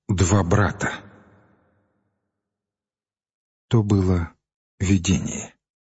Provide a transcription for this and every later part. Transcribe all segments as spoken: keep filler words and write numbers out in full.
Два брата. То было видение.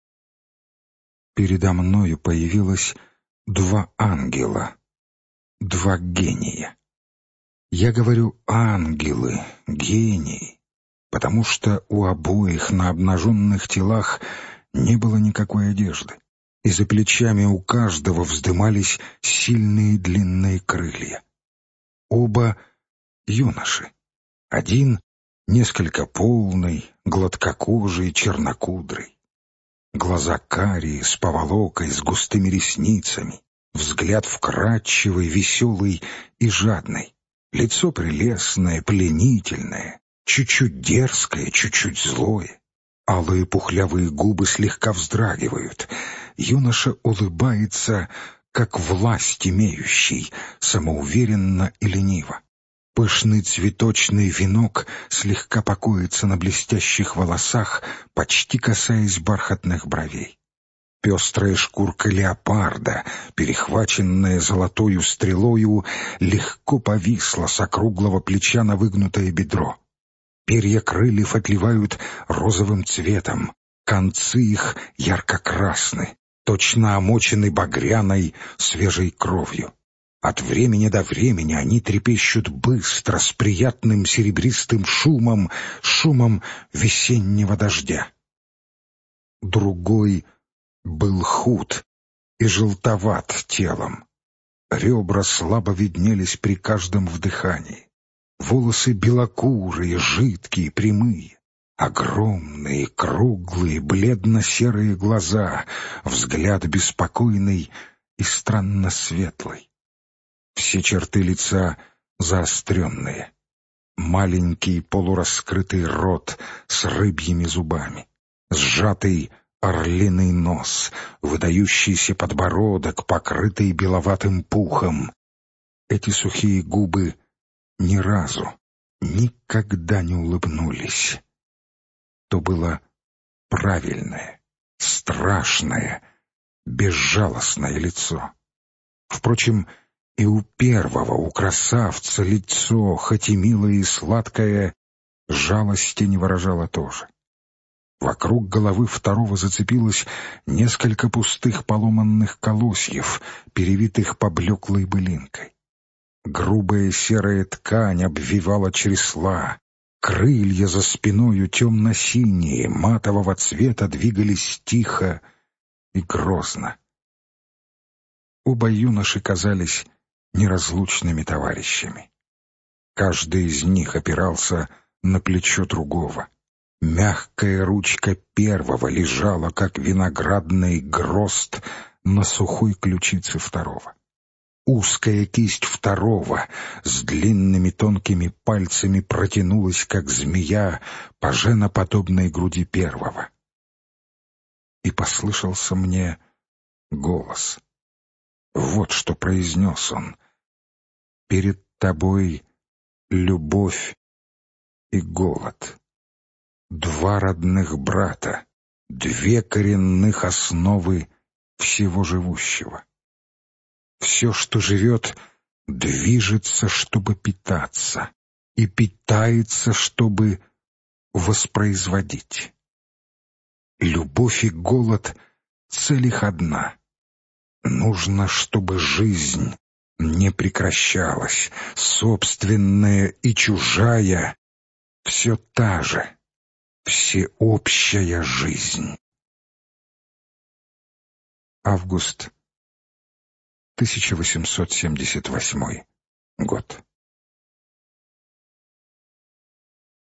Передо мною появилось два ангела, два гения. Я говорю «ангелы», «гении», потому что у обоих на обнаженных телах не было никакой одежды, и за плечами у каждого вздымались сильные длинные крылья. Оба юноши. Один несколько полный, гладкокожий, чернокудрый. Глаза карие, с поволокой, с густыми ресницами, взгляд вкрадчивый, веселый и жадный, лицо прелестное, пленительное, чуть-чуть дерзкое, чуть-чуть злое. Алые пухлявые губы слегка вздрагивают. Юноша улыбается, как власть имеющий, самоуверенно и лениво. Пышный цветочный венок слегка покоится на блестящих волосах, почти касаясь бархатных бровей. Пестрая шкурка леопарда, перехваченная золотою стрелою, легко повисла с округлого плеча на выгнутое бедро. Перья крыльев отливают розовым цветом, концы их ярко-красны, точно омочены багряной свежей кровью. От времени до времени они трепещут быстро, с приятным серебристым шумом, шумом весеннего дождя. Другой был худ и желтоват телом. Ребра слабо виднелись при каждом вдыхании. Волосы белокурые, жидкие, прямые. Огромные, круглые, бледно-серые глаза, взгляд беспокойный и странно светлый. Все черты лица заостренные. Маленький полураскрытый рот с рыбьими зубами. Сжатый орлиный нос, выдающийся подбородок, покрытый беловатым пухом. Эти сухие губы ни разу, никогда не улыбнулись. То было правильное, страшное, безжалостное лицо. Впрочем, и у первого, у красавца, лицо, хоть и милое и сладкое, жалости не выражало тоже. Вокруг головы второго зацепилось несколько пустых поломанных колосьев, перевитых поблеклой былинкой. Грубая серая ткань обвивала чресла, крылья за спиною темно-синие, матового цвета двигались тихо и грозно. Оба юноши казались неразлучными товарищами. Каждый из них опирался на плечо другого. Мягкая ручка первого лежала, как виноградный грозд, на сухой ключице второго. Узкая кисть второго с длинными тонкими пальцами протянулась, как змея, по женоподобной груди первого. И послышался мне голос. Вот что произнес он. «Перед тобой любовь и голод. Два родных брата, две коренных основы всего живущего. Все, что живет, движется, чтобы питаться, и питается, чтобы воспроизводить. Любовь и голод — цель их одна. Нужно, чтобы жизнь не прекращалась, собственная и чужая, все та же, всеобщая жизнь». Август тысяча восемьсот семьдесят восьмой год.